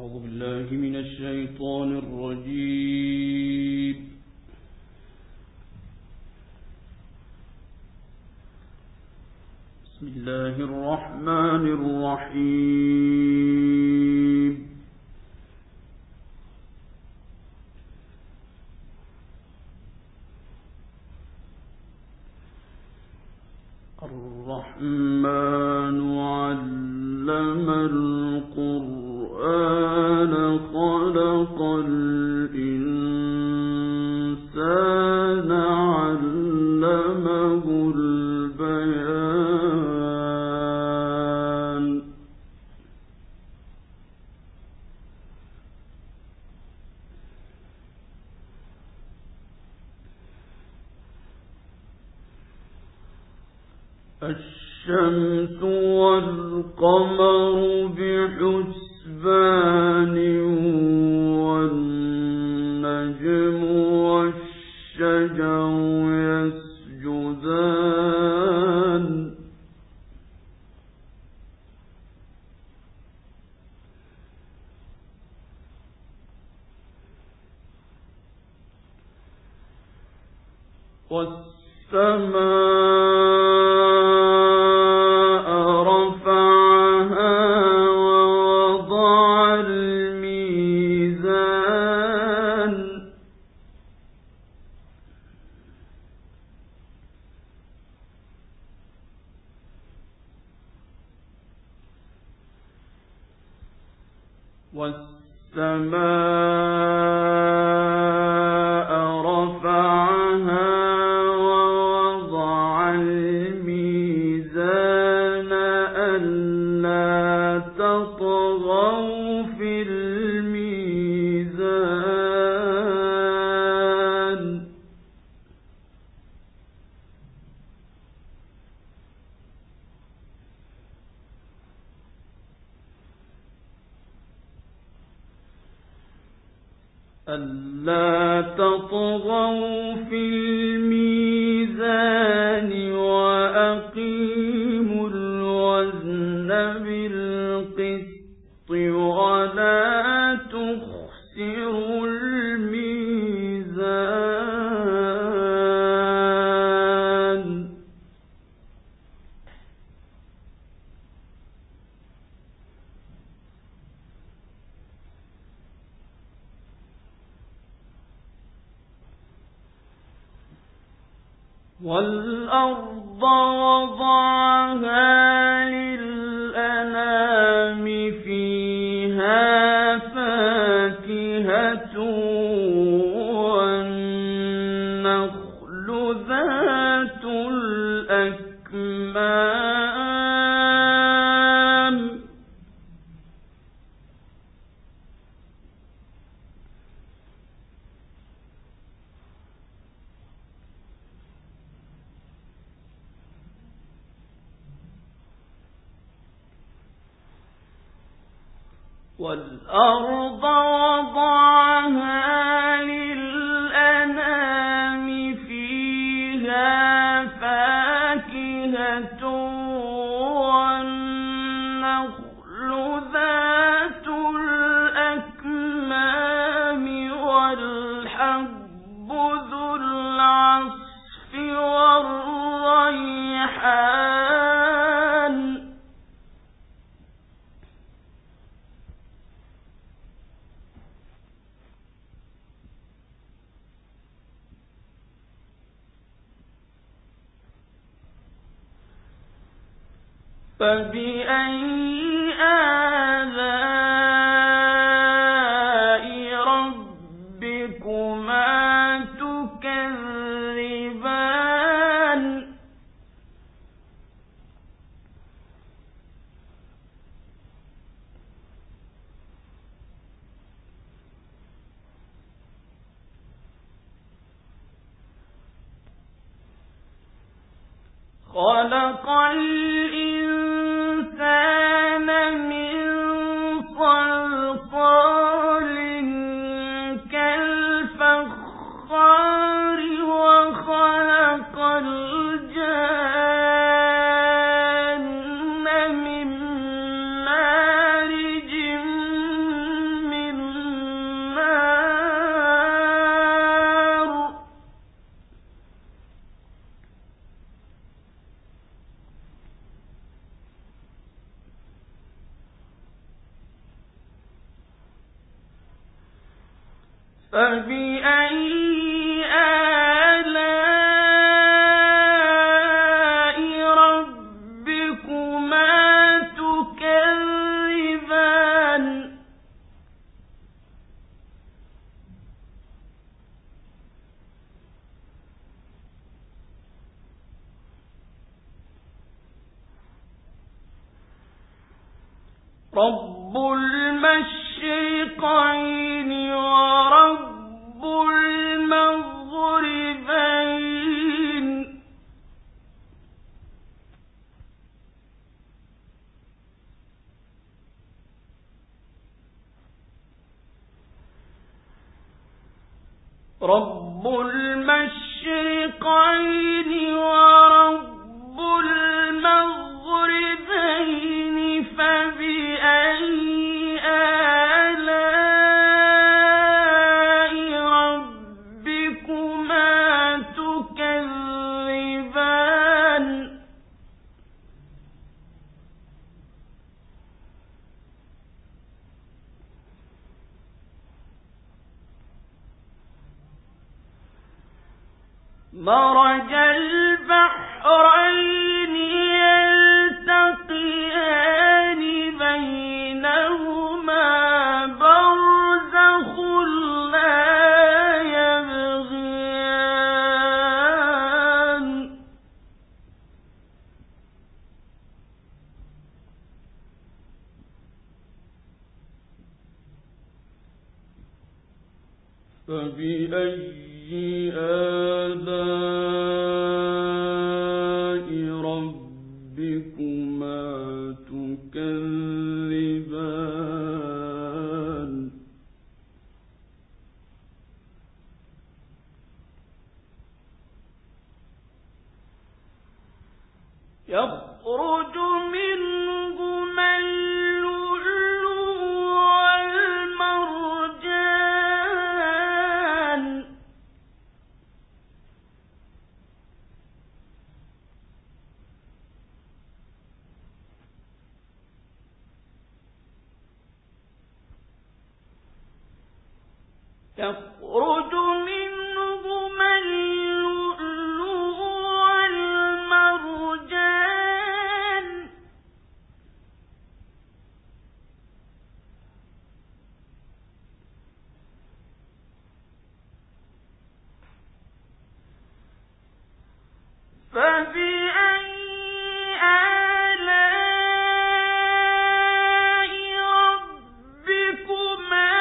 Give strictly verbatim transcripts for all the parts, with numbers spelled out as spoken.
أعوذ بالله من الشيطان الرجيم. بسم الله الرحمن الرحيم. الرحمن علم القرآن خلق الإنسان علمه البيان. الشمس والقمر بحسبان والنجم والشجر يسجدان. والسماء والسماء رفعها ووضع الميزان ألا تطغوا في الميزان. ألا تطغوا في الميزان وأقيموا الوزن بالقسط ولا تخسروا الميزان. والأرض وضعها للأنام فيها فاكهة والنخل ذات الأكمام. والأرض وضعها للأنام فيها فاكهة والنخل ذات الأكمام والحب ذو العصف والريحان. فبأي آلاء ربكما تكذبان. خلق الإنسان من صلصال كالفخار وخلق الجان من مارج فبأي آلاء ربكما تكذبان رب المشرقين ورب المغربين رب المشرقين ورب المغربين فبأي آلاء ربكما تكذبان مرج البحرين يلتقيان بينهما برزخ لا يبغيان فبأي آلاء ربكما تكذبان يخرج منهما اللؤلؤ والمرجان يخرج منهما اللؤلؤ والمرجان فبأي آلاء ربكما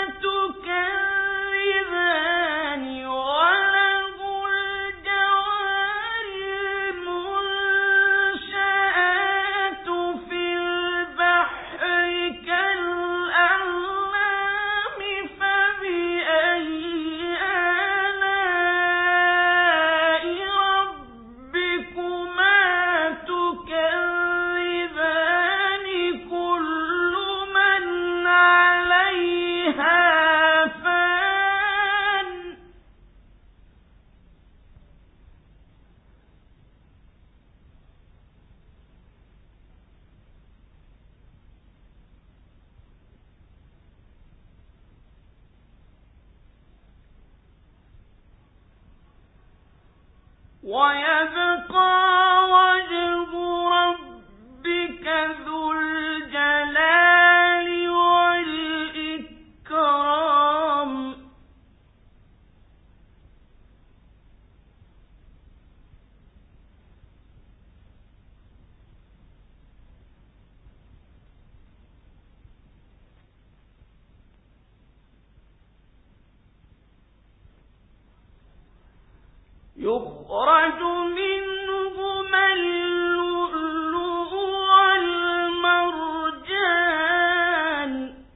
تكذبان وله الجوار المنشآت في البحر كالأعلام فبأي آلاء ربكما تكذبان كل من عليها فان ويبقى وجه ربك ذو الجلال والإكرام يخرج منهما اللؤلؤ والمرجان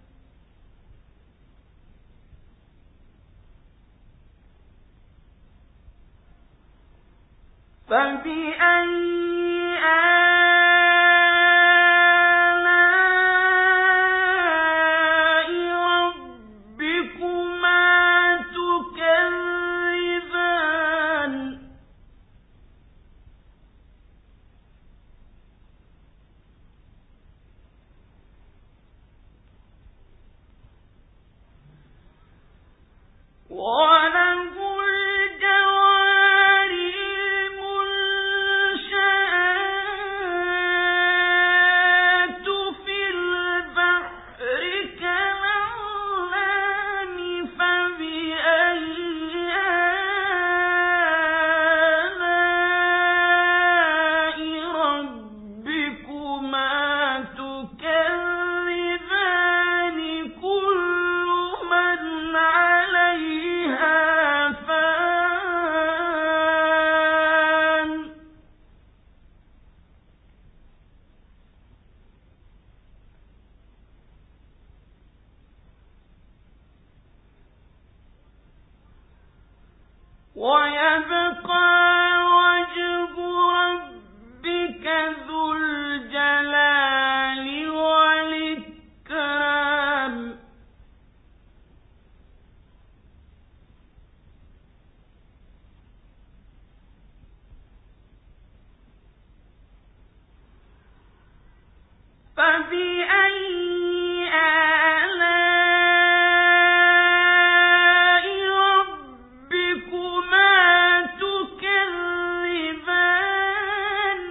فبأي آلاء ربكما تكذبان ويبقى وجه ربك ذو الجلال والإكرام فبأي آلاء ربكما تكذبان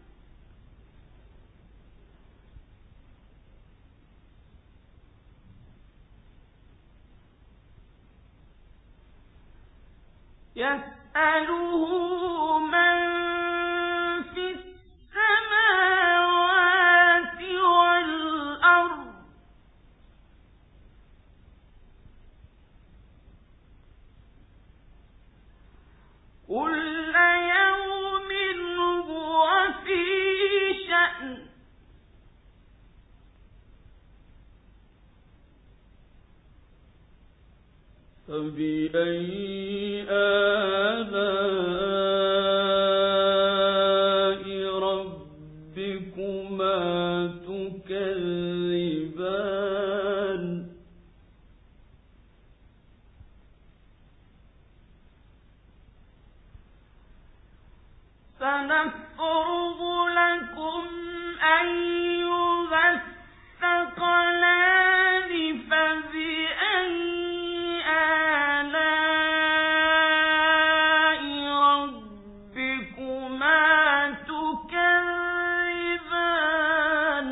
يسأله من في السماوات والأرض كل يوم هو في شأن فبأي آلاء ربكما تكذبان سنفرغ لكم أيها الثقلان فبأي آلاء ربكما تكذبان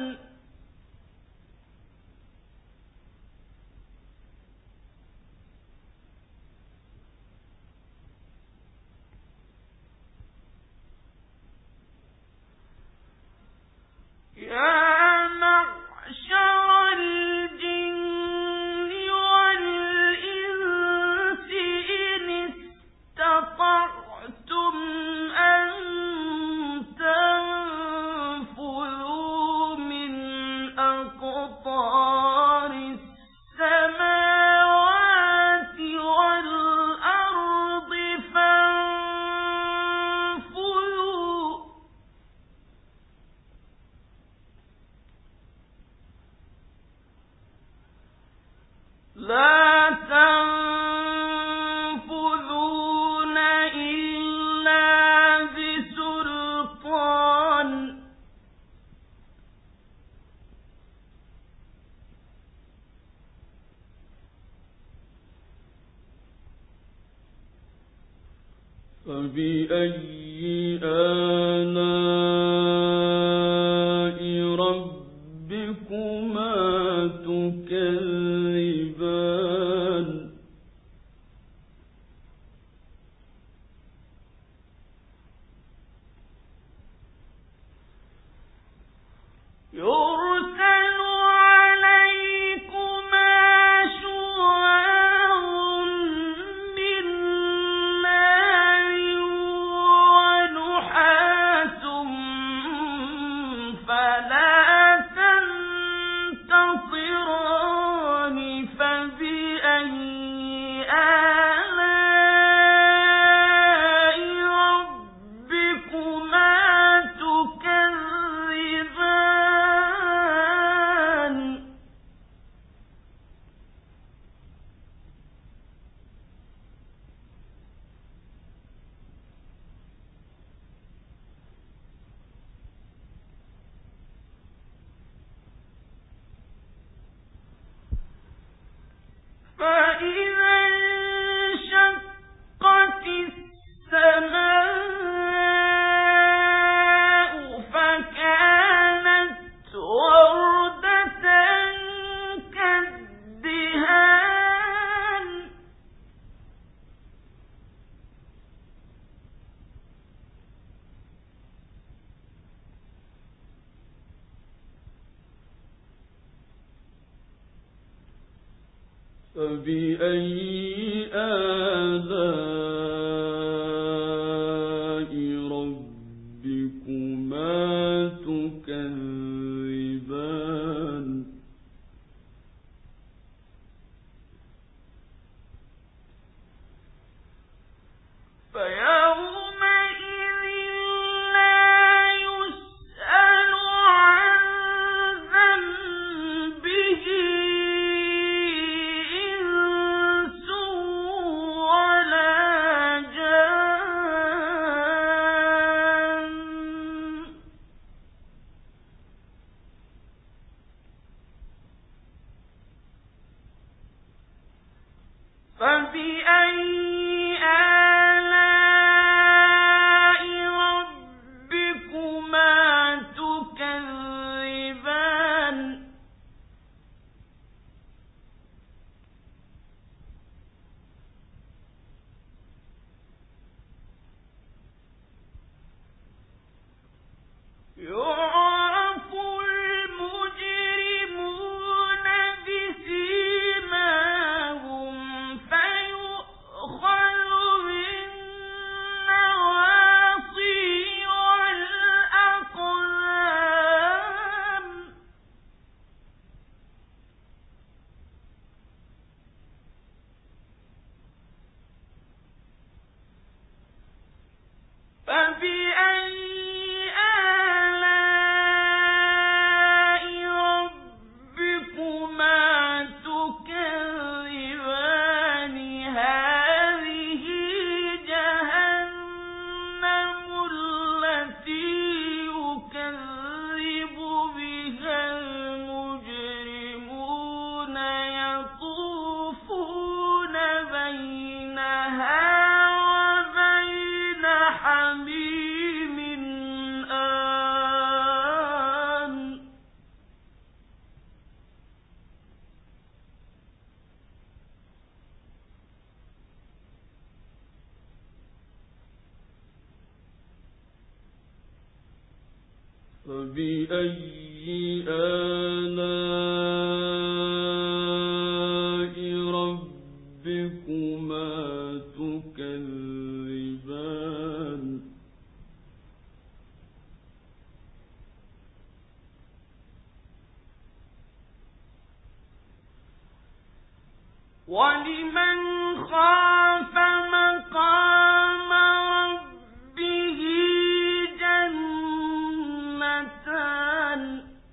يا معشر الجن والإنس إن استطعتم أن تنفذوا من أقطار السماوات والأرض فانفذوا لا تنفذون إلا بسلطان فبأي آلاء ربكما تكذبان يرسل عليكما شواظ من نار ونحاس فلا تنتصران فبأي آلاء ربكما تكذبان فإذا انشقت السماء فكانت وردة كالدهان فبأي آلاء ربكما تكذبان فبأي آلاء ربكما تكذبان يعرف المجرمون بسيماهم فيؤخذ بالنواصي والأقدام فبأي فبأي آلاء ربكما تكذبان ولمن خاف مقام ربه جنتان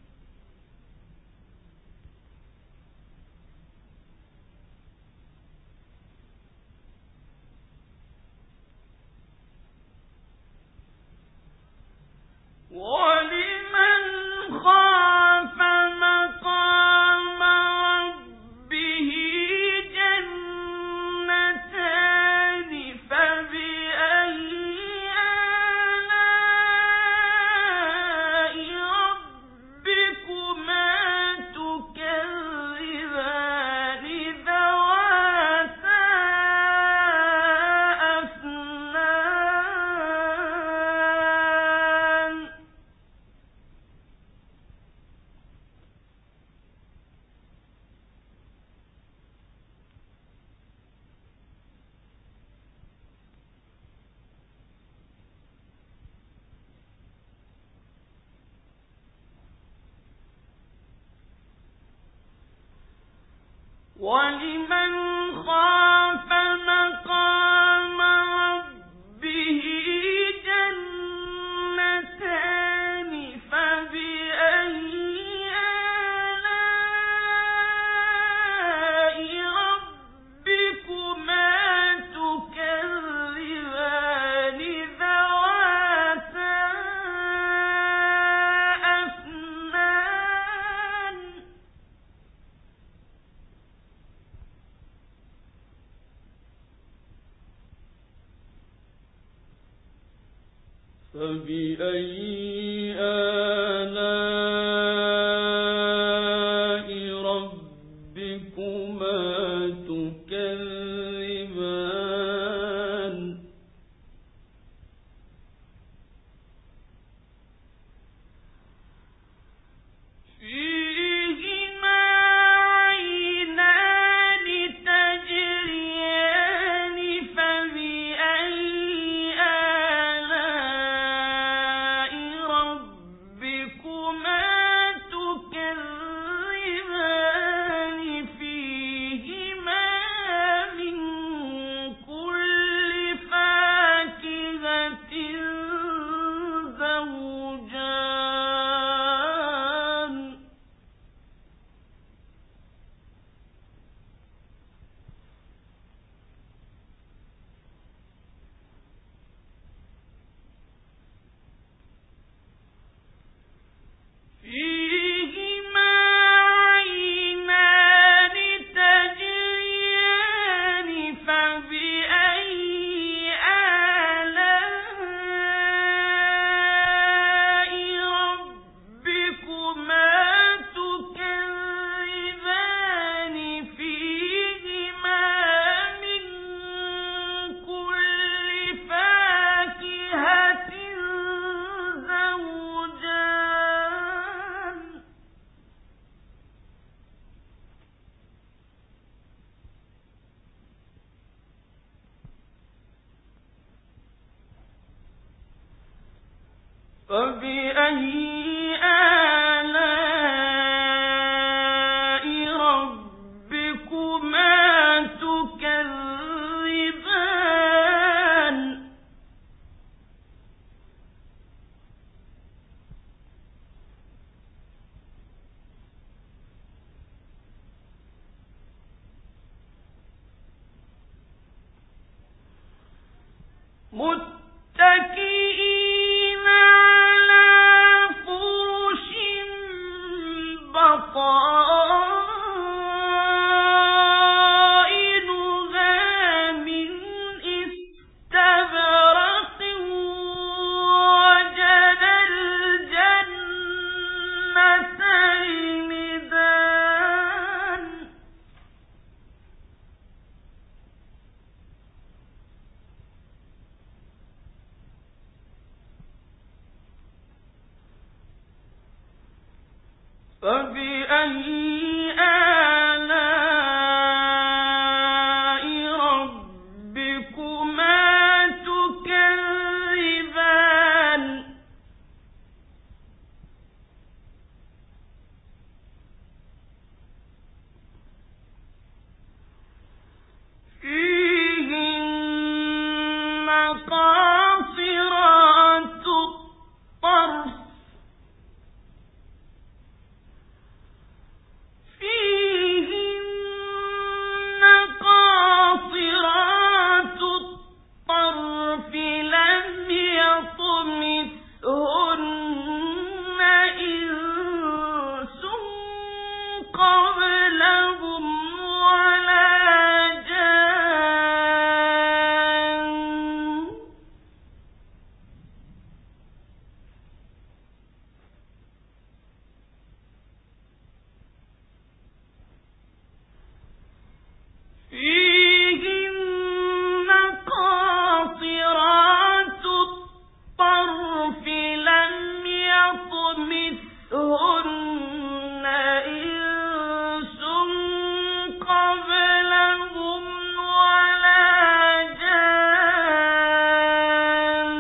ولمن خاف مقام ربه جنتان فبأي آلاء ربكما تكذبان ذواتا أفنان ولمن خاف مقام ربه جنتان فبأي آلاء ربكما تكذبان ذواتا أفنان فبأي آلاء ربكما تكذبان فيهما عينان تجريان فبأي آلاء ربكما فبأي آلاء ربكما تكذبان متكئين على فرش بطائنها من استبرق وجنى الجنتين دان فبأي آلاء ربكما تكذبان فيهن قاصرات الطرف فيهن قاصرات الطرف لم يطمثهن إنس قبلهم ولا جان فيهن قاصرات الطرف لم يطمثهن إنس قبلهم ولا جان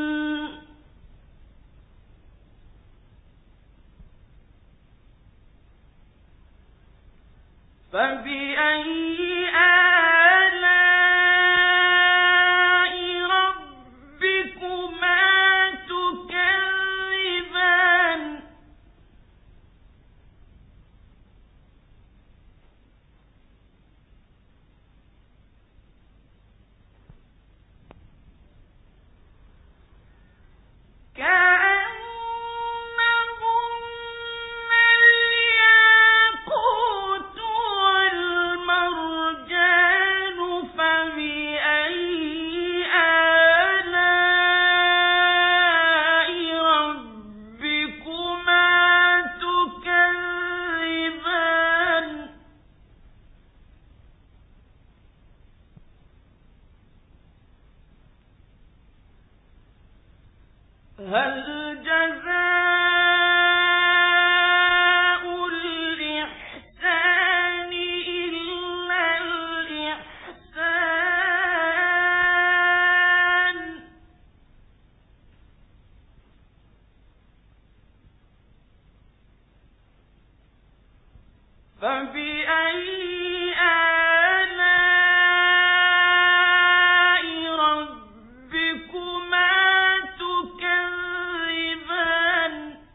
فبأي آلاء ربكما تكذبان كأنهن الياقوت والمرجان فبأي آلاء ربكما تكذبان هل جزاء الإحسان إلا الإحسان فبأي آلاء ربكما تكذبان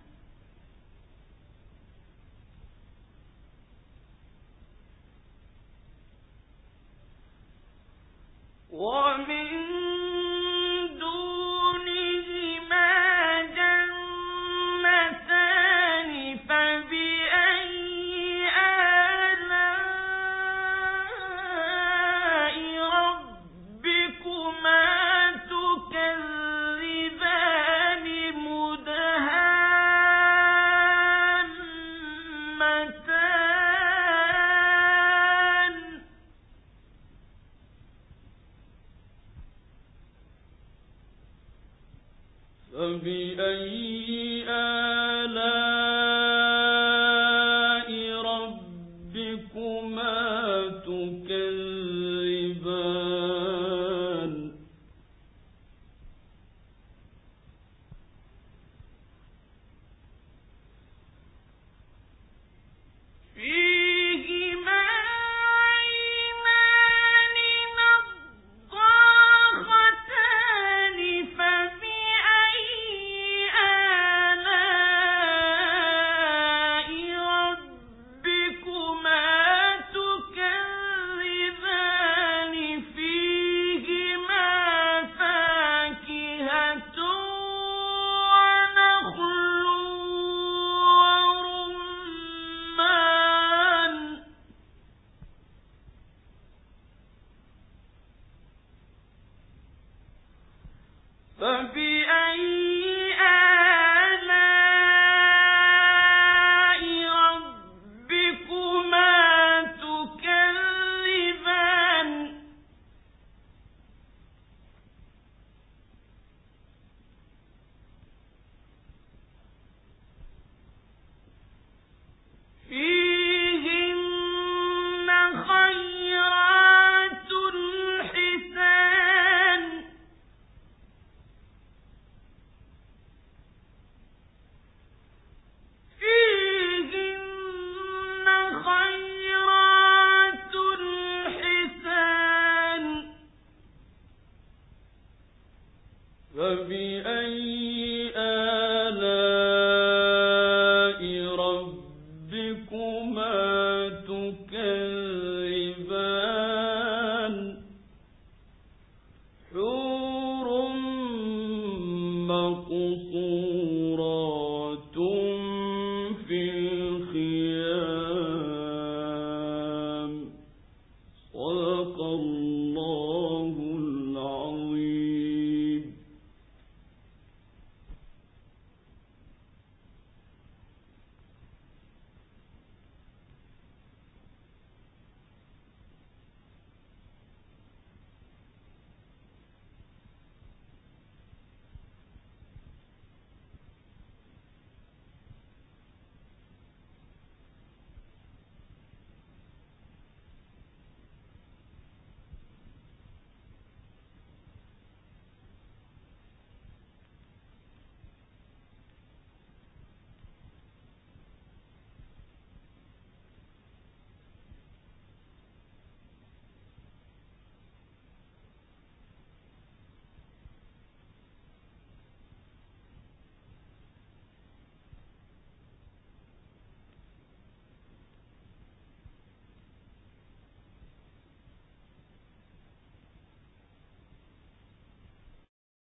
ومن دونهما جنتان فبأي آلاء ربكما تكذبان مدهامتان فبأي آلاء ربكما تكذبان ربكما تكذبان